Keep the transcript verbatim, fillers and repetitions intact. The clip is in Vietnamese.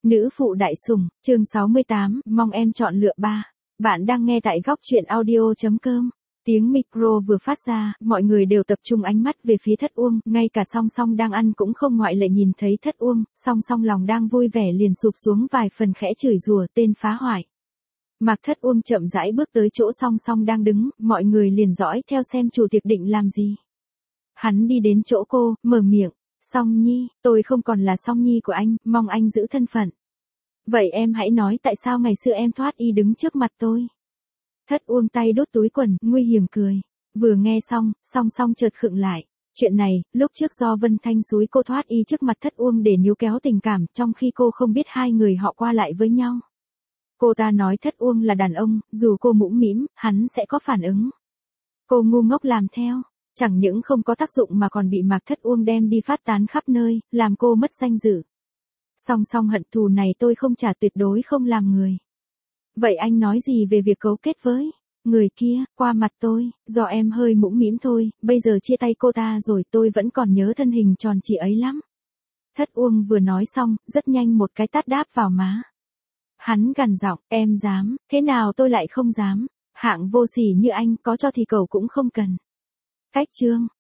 Nữ phụ đại sủng, chương sáu mươi tám, mong em chọn lựa ba. Bạn đang nghe tại góc truyện audio.com. Tiếng micro vừa phát ra, mọi người đều tập trung ánh mắt về phía Thất Uông, ngay cả Song Song đang ăn cũng không ngoại lệ nhìn thấy Thất Uông, Song Song lòng đang vui vẻ liền sụp xuống vài phần khẽ chửi rủa tên phá hoại. Mạc Thất Uông chậm rãi bước tới chỗ Song Song đang đứng, mọi người liền dõi theo xem chủ tiệc định làm gì. Hắn đi đến chỗ cô, mở miệng. Song Nhi, tôi không còn là Song Nhi của anh, mong anh giữ thân phận. Vậy em hãy nói tại sao ngày xưa em thoát y đứng trước mặt tôi. Thất Uông tay đút túi quần, nguy hiểm cười. Vừa nghe xong, Song Song chợt khựng lại. Chuyện này, lúc trước do Vân Thanh xúi cô thoát y trước mặt Thất Uông để níu kéo tình cảm, trong khi cô không biết hai người họ qua lại với nhau. Cô ta nói Thất Uông là đàn ông, dù cô mũm mĩm, hắn sẽ có phản ứng. Cô ngu ngốc làm theo. Chẳng những không có tác dụng mà còn bị Mạc Thất Uông đem đi phát tán khắp nơi, làm cô mất danh dự. Song Song hận thù này tôi không trả, tuyệt đối không làm người. Vậy anh nói gì về việc cấu kết với người kia, qua mặt tôi, do em hơi mũm mĩm thôi, bây giờ chia tay cô ta rồi tôi vẫn còn nhớ thân hình tròn chị ấy lắm. Thất Uông vừa nói xong, rất nhanh một cái tát đáp vào má. Hắn gằn giọng, em dám, thế nào tôi lại không dám, hạng vô sỉ như anh có cho thì cầu cũng không cần. Cách chương,